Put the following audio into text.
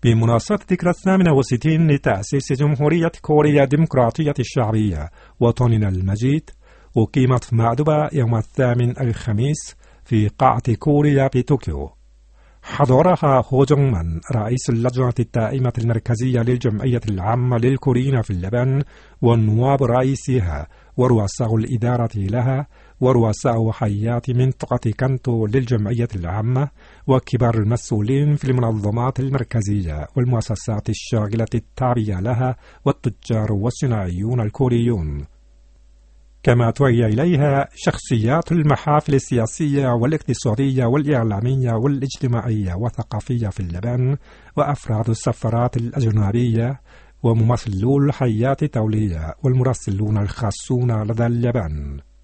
بمناسبة الذكرى 68 لتأسيس جمهورية كوريا الديمقراطية الشعبية وطننا المجيد، أقيمت في مأدبة يوم 8 الخميس في قاعة كوريا بطوكيو. حضرها هو جونغ مان رئيس اللجنة الدائمة المركزية للجمعية العامة للكوريين في اليابان، والنواب رئيسها ورؤساء الإدارة لها ورؤساء حيات منطقة كانتو للجمعية العامة، وكبار المسؤولين في المنظمات المركزية والمؤسسات الشاغلة التابعة لها، والتجار والصناعيون الكوريون. كما توجه إليها شخصيات المحافل السياسية والاقتصادية والإعلامية والاجتماعية والثقافية في اليابان، وأفراد السفارات الأجنبية وممثلو الحياة الدولية والمراسلون الخاصون لدى اليابان.